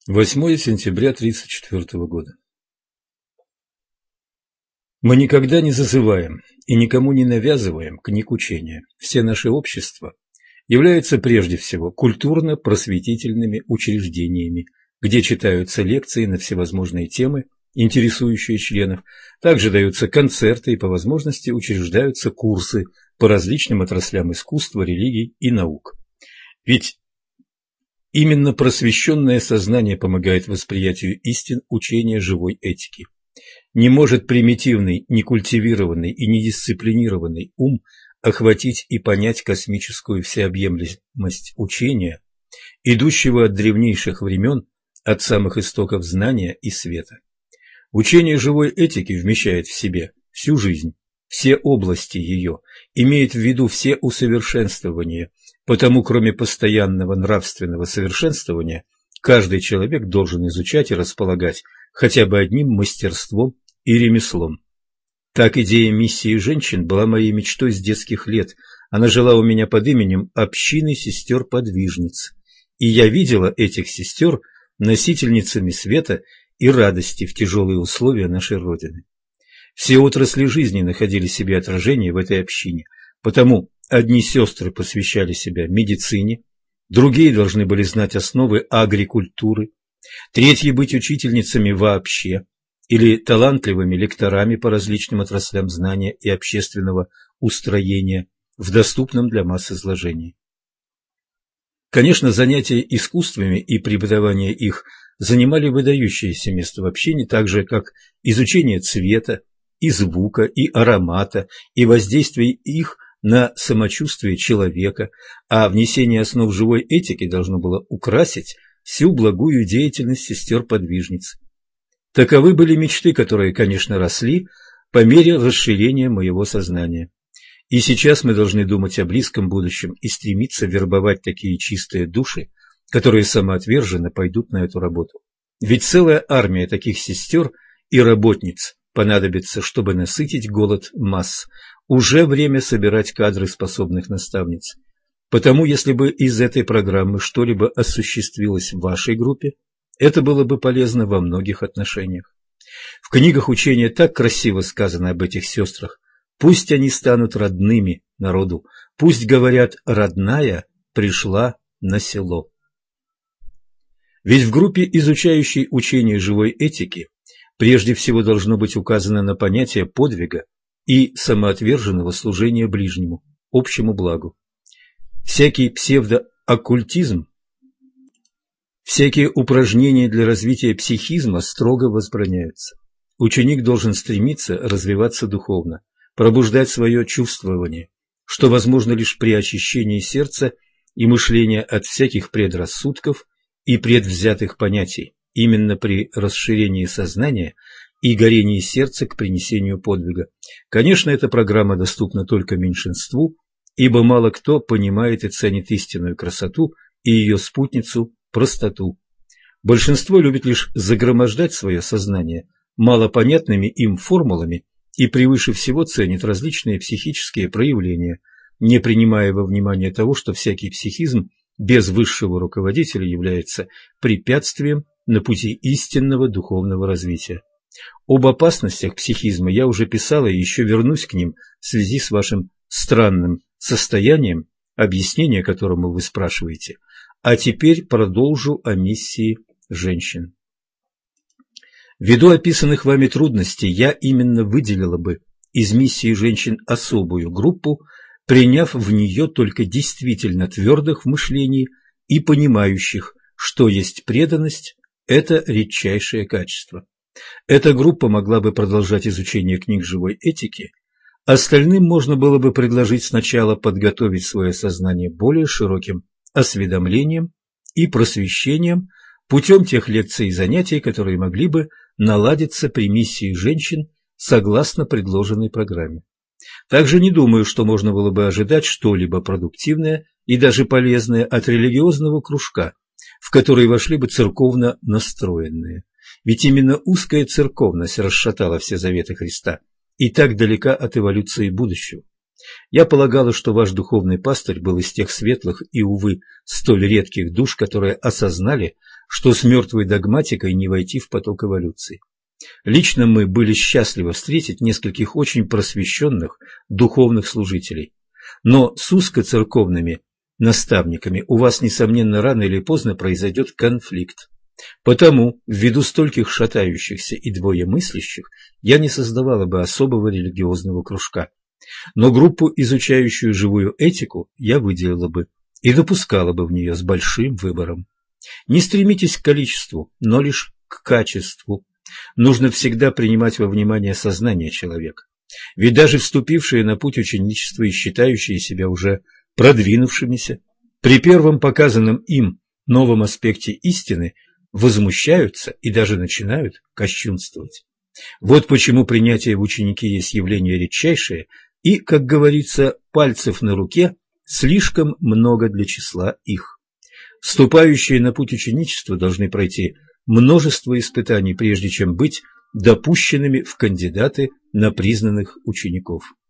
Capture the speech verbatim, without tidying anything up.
восьмое сентября тысяча девятьсот тридцать четвёртого года. Мы никогда не зазываем и никому не навязываем книг учения. Все наши общества являются прежде всего культурно-просветительными учреждениями, где читаются лекции на всевозможные темы, интересующие членов, также даются концерты и по возможности учреждаются курсы по различным отраслям искусства, религий и наук. Ведь именно просвещенное сознание помогает восприятию истин учения живой этики. Не может примитивный, некультивированный и недисциплинированный ум охватить и понять космическую всеобъемлемость учения, идущего от древнейших времен, от самых истоков знания и света. Учение живой этики вмещает в себе всю жизнь, все области ее, имеет в виду все усовершенствования, потому кроме постоянного нравственного совершенствования, каждый человек должен изучать и располагать хотя бы одним мастерством и ремеслом. Так идея миссии женщин была моей мечтой с детских лет. Она жила у меня под именем общины сестер-подвижниц, и я видела этих сестер носительницами света и радости в тяжелые условия нашей Родины. Все отрасли жизни находили себе отражение в этой общине, потому одни сестры посвящали себя медицине, другие должны были знать основы агрикультуры, третьи быть учительницами вообще или талантливыми лекторами по различным отраслям знания и общественного устроения в доступном для масс изложении. Конечно, занятия искусствами и преподавание их занимали выдающееся место в общине, так же, как изучение цвета, и звука, и аромата, и воздействие их на самочувствие человека, а внесение основ живой этики должно было украсить всю благую деятельность сестер-подвижниц. Таковы были мечты, которые, конечно, росли по мере расширения моего сознания. И сейчас мы должны думать о близком будущем и стремиться вербовать такие чистые души, которые самоотверженно пойдут на эту работу. Ведь целая армия таких сестер и работниц понадобится, чтобы насытить голод масс. Уже время собирать кадры способных наставниц. Потому, если бы из этой программы что-либо осуществилось в вашей группе, это было бы полезно во многих отношениях. В книгах учения так красиво сказано об этих сестрах. Пусть они станут родными народу, пусть говорят «родная пришла на село». Ведь в группе, изучающей учение живой этики, прежде всего должно быть указано на понятие подвига и самоотверженного служения ближнему, общему благу. Всякий псевдооккультизм, всякие упражнения для развития психизма строго возбраняются. Ученик должен стремиться развиваться духовно, пробуждать свое чувствование, что возможно лишь при очищении сердца и мышления от всяких предрассудков и предвзятых понятий, именно при расширении сознания и горении сердца к принесению подвига. Конечно, эта программа доступна только меньшинству, ибо мало кто понимает и ценит истинную красоту и ее спутницу – простоту. Большинство любит лишь загромождать свое сознание малопонятными им формулами и превыше всего ценит различные психические проявления, не принимая во внимание того, что всякий психизм без высшего руководителя является препятствием на пути истинного духовного развития. Об опасностях психизма я уже писала и еще вернусь к ним в связи с вашим странным состоянием, объяснение которому вы спрашиваете, а теперь продолжу о миссии женщин. Ввиду описанных вами трудностей я именно выделила бы из миссии женщин особую группу, приняв в нее только действительно твердых в мышлении и понимающих, что есть преданность – это редчайшее качество. Эта группа могла бы продолжать изучение книг живой этики, остальным можно было бы предложить сначала подготовить свое сознание более широким осведомлением и просвещением путем тех лекций и занятий, которые могли бы наладиться при миссии женщин согласно предложенной программе. Также не думаю, что можно было бы ожидать что-либо продуктивное и даже полезное от религиозного кружка, в который вошли бы церковно настроенные. Ведь именно узкая церковность расшатала все заветы Христа и так далека от эволюции будущего. Я полагала, что ваш духовный пастырь был из тех светлых и, увы, столь редких душ, которые осознали, что с мертвой догматикой не войти в поток эволюции. Лично мы были счастливы встретить нескольких очень просвещенных духовных служителей. Но с узкоцерковными наставниками у вас, несомненно, рано или поздно произойдет конфликт. Потому, ввиду стольких шатающихся и двоемыслящих, я не создавала бы особого религиозного кружка. Но группу, изучающую живую этику, я выделила бы и допускала бы в нее с большим выбором. Не стремитесь к количеству, но лишь к качеству. Нужно всегда принимать во внимание сознание человека. Ведь даже вступившие на путь ученичества и считающие себя уже продвинувшимися, при первом показанном им новом аспекте истины возмущаются и даже начинают кощунствовать. Вот почему принятие в ученики есть явление редчайшее, и, как говорится, пальцев на руке слишком много для числа их. Вступающие на путь ученичества должны пройти множество испытаний, прежде чем быть допущенными в кандидаты на признанных учеников.